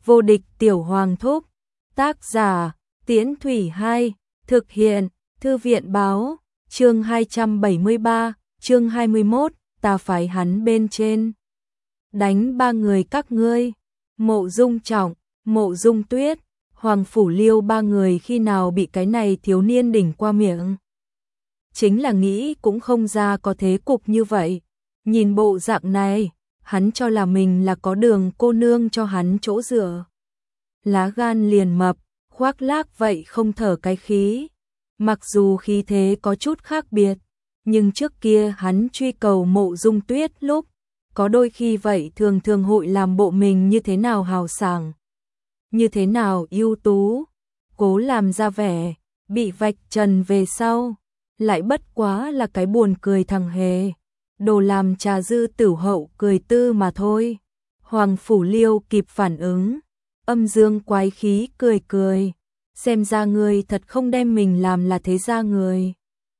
Vô địch tiểu hoàng thúc. Tác giả, Tiễn Thủy 2, thực hiện, Thư viện báo, chương 273, chương 21, ta phái hắn bên trên. Đánh ba người các ngươi, Mộ Dung Trọng, Mộ Dung Tuyết, Hoàng Phủ Liêu, ba người khi nào bị cái này thiếu niên đỉnh qua miệng. Chính là nghĩ cũng không ra có thế cục như vậy. Nhìn bộ dạng này, hắn cho là mình là có Đường cô nương cho hắn chỗ dựa. Lá gan liền mập, khoác lác vậy không thở cái khí. Mặc dù khí thế có chút khác biệt, nhưng trước kia hắn truy cầu Mộ Dung Tuyết lúc, có đôi khi vậy thường thường hội làm bộ mình như thế nào hào sảng, như thế nào ưu tú, cố làm ra vẻ, bị vạch trần về sau, lại bất quá là cái buồn cười thằng hề, đồ làm trà dư tửu hậu cười tư mà thôi. Hoàng Phủ Liêu kịp phản ứng, âm dương quái khí cười cười, xem ra ngươi thật không đem mình làm là thế gia người.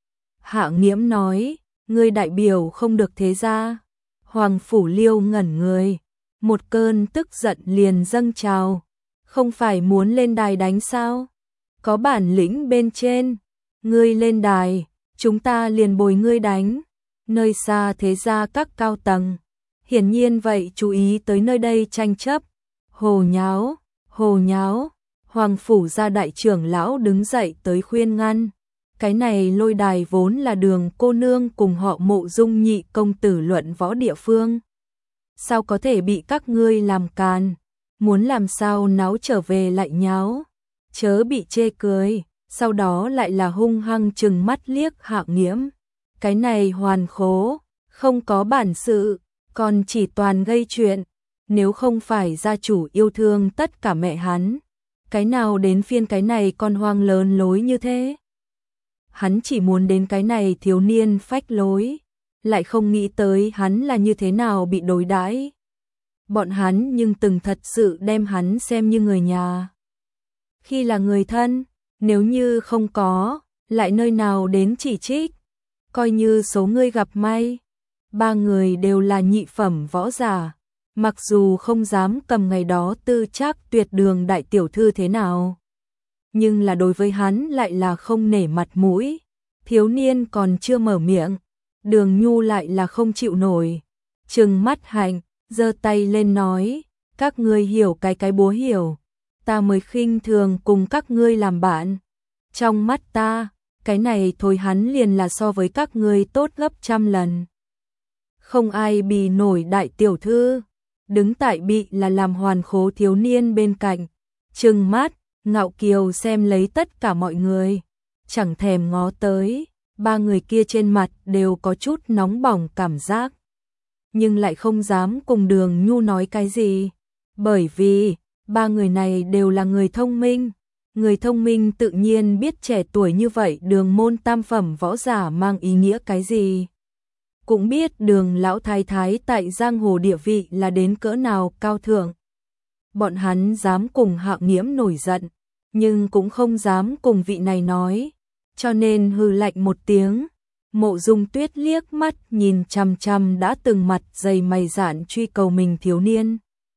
Hạ Nghiễm nói, ngươi đại biểu không được thế gia. Hoàng Phủ Liêu ngẩn người, một cơn tức giận liền dâng trào, không phải muốn lên đài đánh sao? Có bản lĩnh bên trên, ngươi lên đài, chúng ta liền bồi ngươi đánh. Nơi xa thế gia các cao tầng, hiển nhiên vậy chú ý tới nơi đây tranh chấp. Hồ nháo, hồ nháo. Hoàng Phủ gia đại trưởng lão đứng dậy tới khuyên ngăn. Cái này lôi đài vốn là Đường cô nương cùng họ Mộ Dung nhị công tử luận võ địa phương. Sao có thể bị các ngươi làm càn? Muốn làm sao náo trở về lại nháo? Chớ bị chê cười, sau đó lại là hung hăng trừng mắt liếc Hạ Nghiễm. Cái này hoàn khố, không có bản sự, còn chỉ toàn gây chuyện. Nếu không phải gia chủ yêu thương tất cả mẹ hắn, cái nào đến phiên cái này con hoang lớn lối như thế? Hắn chỉ muốn đến cái này thiếu niên phách lối, lại không nghĩ tới hắn là như thế nào bị đối đãi. Bọn hắn nhưng từng thật sự đem hắn xem như người nhà. Khi là người thân, nếu như không có, lại nơi nào đến chỉ trích. Coi như số ngươi gặp may, ba người đều là nhị phẩm võ giả, mặc dù không dám cầm ngày đó tư trác tuyệt Đường đại tiểu thư thế nào, nhưng là đối với hắn lại là không nể mặt mũi. Thiếu niên còn chưa mở miệng, Đường Nhu lại là không chịu nổi, trừng mắt Hạnh, giơ tay lên nói, các ngươi hiểu cái búa hiểu, ta mới khinh thường cùng các ngươi làm bạn. Trong mắt ta, cái này thôi hắn liền là so với các ngươi tốt gấp trăm lần. Không ai bì nổi đại tiểu thư, đứng tại bị là làm hoàn khố thiếu niên bên cạnh, trừng mắt, ngạo kiều xem lấy tất cả mọi người, chẳng thèm ngó tới, ba người kia trên mặt đều có chút nóng bỏng cảm giác. Nhưng lại không dám cùng Đường Nhu nói cái gì, bởi vì ba người này đều là người thông minh. Người thông minh tự nhiên biết trẻ tuổi như vậy Đường môn tam phẩm võ giả mang ý nghĩa cái gì. Cũng biết Đường lão thái thái tại giang hồ địa vị là đến cỡ nào cao thượng. Bọn hắn dám cùng Hạ Nghiễm nổi giận, nhưng cũng không dám cùng vị này nói, cho nên hừ lạnh một tiếng. Mộ Dung Tuyết liếc mắt nhìn chằm chằm đã từng mặt dày mày dạn truy cầu mình thiếu niên,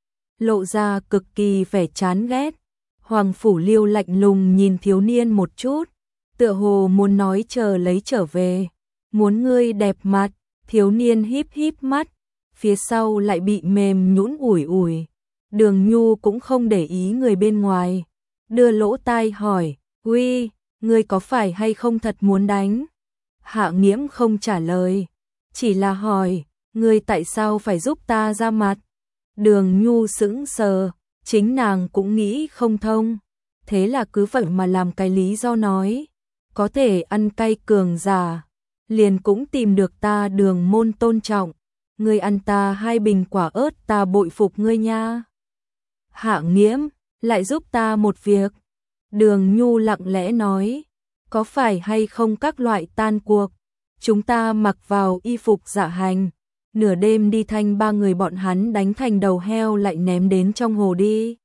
lộ ra cực kỳ vẻ chán ghét. Hoàng Phủ Liêu lạnh lùng nhìn thiếu niên một chút, tựa hồ muốn nói chờ lấy trở về, muốn ngươi đẹp mặt. Thiếu niên híp híp mắt, phía sau lại bị mềm nhũn ủi ủi. Đường Nhu cũng không để ý người bên ngoài, đưa lỗ tai hỏi, uy, ngươi có phải hay không thật muốn đánh? Hạ Nghiễm không trả lời, chỉ là hỏi, ngươi tại sao phải giúp ta ra mặt? Đường Nhu sững sờ, chính nàng cũng nghĩ không thông, thế là cứ vậy mà làm cái lý do nói, có thể ăn cay cường giả, liền cũng tìm được ta Đường môn tôn trọng, ngươi ăn ta 2 bình quả ớt ta bội phục ngươi nha. Hạ Nghiễm, lại giúp ta một việc. Đường Nhu lặng lẽ nói, có phải hay không các loại tan cuộc, chúng ta mặc vào y phục dạ hành, nửa đêm đi thanh ba người bọn hắn đánh thành đầu heo lại ném đến trong hồ đi.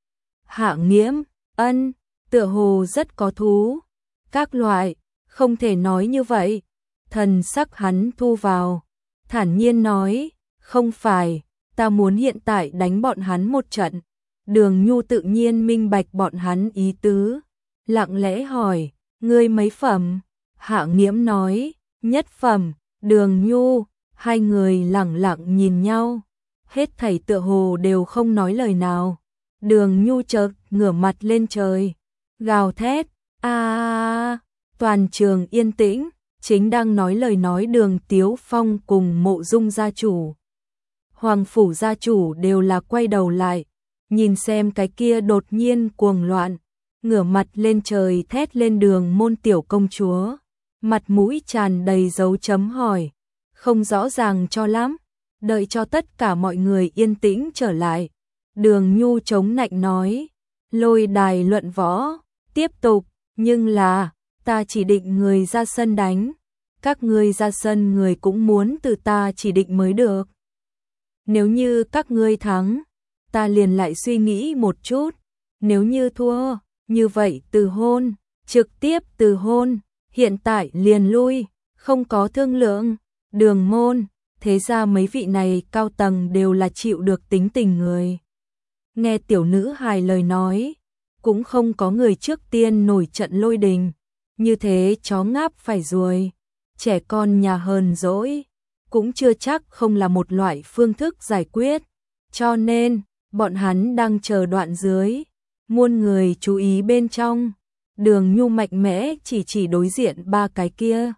Hạ Nghiễm, ân, tựa hồ rất có thú. Các loại, không thể nói như vậy. Thần sắc hắn thu vào, thản nhiên nói, không phải, ta muốn hiện tại đánh bọn hắn một trận. Đường Nhu tự nhiên minh bạch bọn hắn ý tứ, lặng lẽ hỏi, ngươi mấy phẩm? Hạ Nghiễm nói, nhất phẩm. Đường Nhu, hai người lẳng lặng nhìn nhau, hết thảy tựa hồ đều không nói lời nào. Đường Nhu chợt ngửa mặt lên trời, gào thét, a! Toàn trường yên tĩnh, chính đang nói lời nói Đường Tiếu Phong cùng Mộ Dung gia chủ, Hoàng phủ gia chủ đều là quay đầu lại, nhìn xem cái kia đột nhiên cuồng loạn, ngửa mặt lên trời thét lên Đường môn tiểu công chúa, mặt mũi tràn đầy dấu chấm hỏi, không rõ ràng cho lắm. Đợi cho tất cả mọi người yên tĩnh trở lại, Đường Nhu chống nạnh nói, lôi đài luận võ, tiếp tục, nhưng là, ta chỉ định người ra sân đánh, các ngươi ra sân người cũng muốn từ ta chỉ định mới được. Nếu như các ngươi thắng, ta liền lại suy nghĩ một chút, nếu như thua, như vậy từ hôn, trực tiếp từ hôn, hiện tại liền lui, không có thương lượng. Đường môn, thế ra mấy vị này cao tầng đều là chịu được tính tình người. Nghe tiểu nữ hài lời nói, cũng không có người trước tiên nổi trận lôi đình, như thế chó ngáp phải ruồi, trẻ con nhà hờn dỗi, cũng chưa chắc không là một loại phương thức giải quyết, cho nên, bọn hắn đang chờ đoạn dưới, muôn người chú ý bên trong. Đường Nhu mạnh mẽ chỉ đối diện ba cái kia,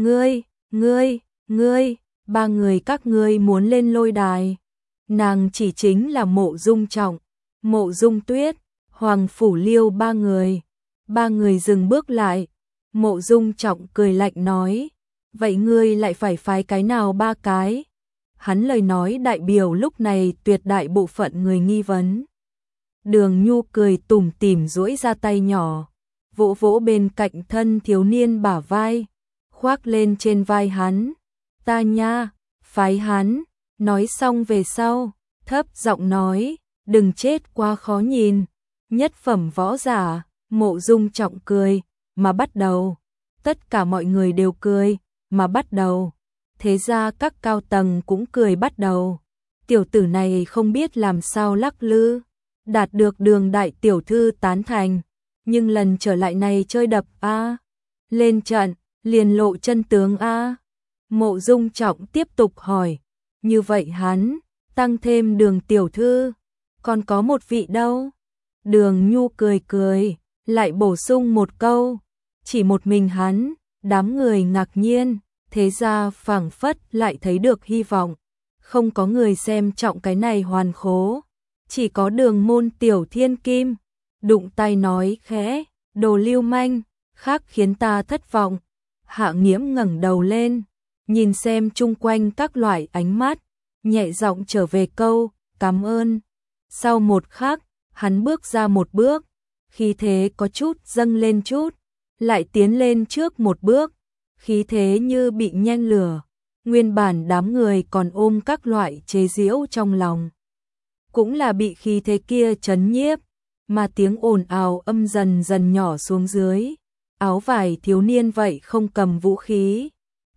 ngươi, ba người các ngươi muốn lên lôi đài. Nàng chỉ chính là Mộ Dung Trọng, Mộ Dung Tuyết, Hoàng Phủ Liêu ba người. Ba người dừng bước lại, Mộ Dung Trọng cười lạnh nói, vậy ngươi lại phải phái cái nào ba cái? Hắn lời nói đại biểu lúc này tuyệt đại bộ phận người nghi vấn. Đường Nhu cười tủm tỉm duỗi ra tay nhỏ, vỗ vỗ bên cạnh thân thiếu niên bả vai, khoác lên trên vai hắn. Ta nha, phái hắn, nói xong về sau, thấp giọng nói, đừng chết quá khó nhìn, nhất phẩm võ giả. Mộ Dung Trọng cười, mà bắt đầu, tất cả mọi người đều cười, mà bắt đầu, thế ra các cao tầng cũng cười bắt đầu. Tiểu tử này không biết làm sao lắc lư, đạt được Đường đại tiểu thư tán thành, nhưng lần trở lại này chơi đập a, lên trận, liền lộ chân tướng a. Mộ Dung Trọng tiếp tục hỏi, như vậy hắn, tăng thêm Đường tiểu thư, còn có một vị đâu? Đường Nhu cười, lại bổ sung một câu, chỉ một mình hắn. Đám người ngạc nhiên, thế ra phảng phất lại thấy được hy vọng. Không có người xem trọng cái này hoàn khố, chỉ có Đường môn tiểu thiên kim, đụng tay nói khẽ, đồ lưu manh, khác khiến ta thất vọng. Hạ Nghiễm ngẩng đầu lên, nhìn xem chung quanh các loại ánh mắt, nhẹ giọng trở về câu, cảm ơn. Sau một khắc, hắn bước ra một bước, khí thế có chút dâng lên chút, lại tiến lên trước một bước, khí thế như bị nhen lửa. Nguyên bản đám người còn ôm các loại chế giễu trong lòng, cũng là bị khí thế kia chấn nhiếp, mà tiếng ồn ào âm dần dần nhỏ xuống dưới. Áo vải thiếu niên vậy không cầm vũ khí,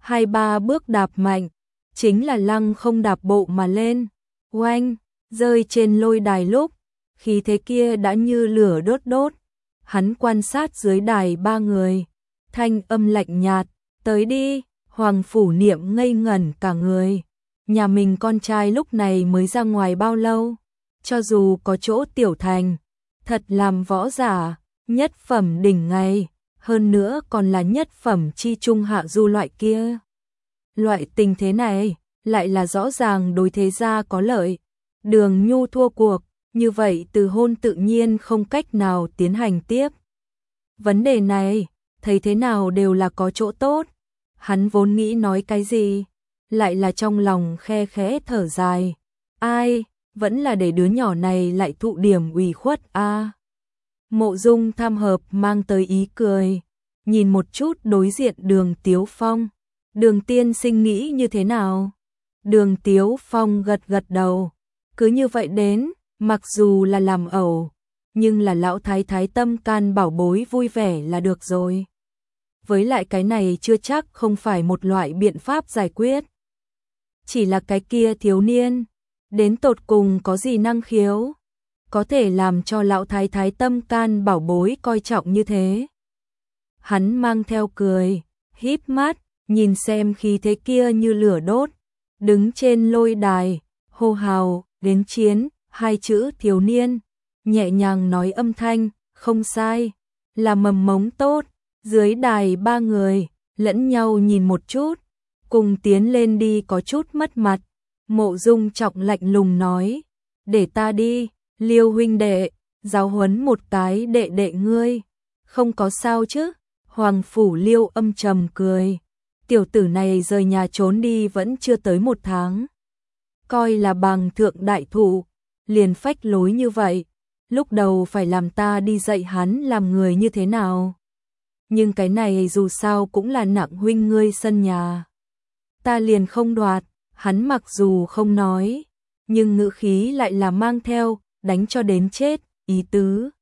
2-3 bước đạp mạnh, chính là lăng không đạp bộ mà lên, oanh, rơi trên lôi đài lúc, khí thế kia đã như lửa đốt đốt. Hắn quan sát dưới đài ba người, thanh âm lạnh nhạt, tới đi. Hoàng Phủ Niệm ngây ngẩn cả người, nhà mình con trai lúc này mới ra ngoài bao lâu, cho dù có chỗ tiểu thành, thật làm võ giả, nhất phẩm đỉnh ngay, hơn nữa còn là nhất phẩm chi trung hạ du loại kia. Loại tình thế này, lại là rõ ràng đối thế gia có lợi. Đường Nhu thua cuộc, như vậy từ hôn tự nhiên không cách nào tiến hành tiếp. Vấn đề này, thấy thế nào đều là có chỗ tốt. Hắn vốn nghĩ nói cái gì, lại là trong lòng khe khẽ thở dài. Ai, vẫn là để đứa nhỏ này lại thụ điểm ủy khuất a. Mộ Dung tham hợp mang tới ý cười, nhìn một chút đối diện Đường Tiếu Phong. Đường tiên sinh nghĩ như thế nào? Đường Tiếu Phong gật gật đầu, cứ như vậy đến, mặc dù là làm ẩu, nhưng là lão thái thái tâm can bảo bối vui vẻ là được rồi. Với lại cái này chưa chắc không phải một loại biện pháp giải quyết. Chỉ là cái kia thiếu niên, đến tột cùng có gì năng khiếu? có thể làm cho lão thái thái tâm can bảo bối coi trọng như thế. Hắn mang theo cười, híp mắt, nhìn xem khí thế kia như lửa đốt, đứng trên lôi đài, hô hào, đến chiến, hai chữ thiếu niên, nhẹ nhàng nói âm thanh, không sai, là mầm mống tốt, dưới đài ba người, lẫn nhau nhìn một chút, cùng tiến lên đi có chút mất mặt, Mộ Dung Trọng lạnh lùng nói, để ta đi, Liêu huynh đệ, giáo huấn một cái đệ đệ ngươi, không có sao chứ, Hoàng Phủ Liêu âm trầm cười, tiểu tử này rời nhà trốn đi vẫn chưa tới 1 tháng, coi là bàng thượng đại thủ, liền phách lối như vậy, lúc đầu phải làm ta đi dạy hắn làm người như thế nào. Nhưng cái này dù sao cũng là nặng huynh ngươi sân nhà. Ta liền không đoạt, hắn mặc dù không nói, nhưng ngữ khí lại là mang theo, đánh cho đến chết, ý tứ.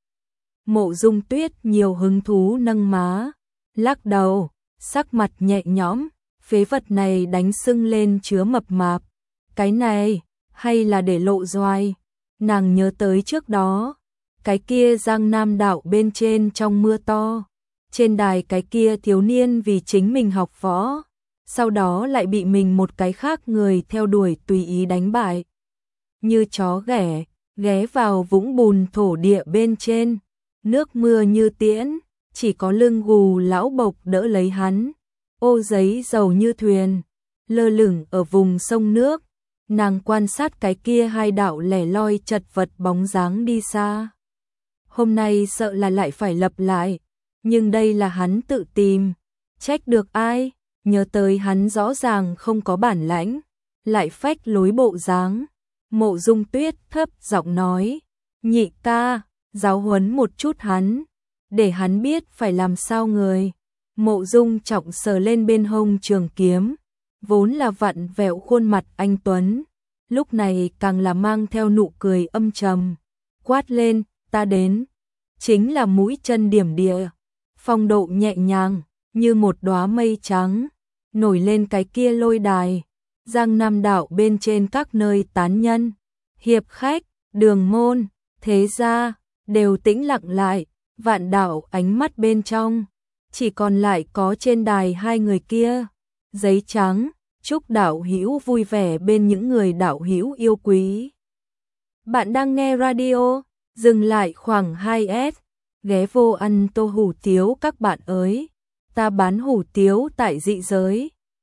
Mộ Dung Tuyết nhiều hứng thú nâng má, lắc đầu, sắc mặt nhẹ nhõm, phế vật này đánh sưng lên chứa mập mạp. Cái này, hay là để lộ doai, nàng nhớ tới trước đó, cái kia Giang Nam đạo bên trên trong mưa to, trên đài cái kia thiếu niên vì chính mình học võ, sau đó lại bị mình một cái khác người theo đuổi tùy ý đánh bại. Như chó ghẻ, ghé vào vũng bùn thổ địa bên trên, nước mưa như tiễn, chỉ có lưng gù lão bộc đỡ lấy hắn, ô giấy dầu như thuyền, lơ lửng ở vùng sông nước. Nàng quan sát cái kia hai đạo lẻ loi chật vật bóng dáng đi xa. Hôm nay sợ là lại phải lập lại, nhưng đây là hắn tự tìm, trách được ai, nhớ tới hắn rõ ràng không có bản lãnh, lại phách lối bộ dáng. Mộ Dung Tuyết thấp giọng nói, nhị ca, giáo huấn một chút hắn, để hắn biết phải làm sao người. Mộ Dung Trọng sờ lên bên hông trường kiếm, vốn là vặn vẹo khuôn mặt anh tuấn, lúc này càng là mang theo nụ cười âm trầm, quát lên, ta đến, chính là mũi chân điểm địa, phong độ nhẹ nhàng, như một đóa mây trắng, nổi lên cái kia lôi đài, Giang Nam đạo bên trên các nơi tán nhân, hiệp khách, đường môn, thế gia, đều tĩnh lặng lại, vạn đạo ánh mắt bên trong, chỉ còn lại có trên đài hai người kia, giấy trắng. Chúc đạo hữu vui vẻ bên những người đạo hữu yêu quý. Bạn đang nghe radio, dừng lại khoảng 2S, ghé vô ăn tô hủ tiếu các bạn ơi. Ta bán hủ tiếu tại dị giới,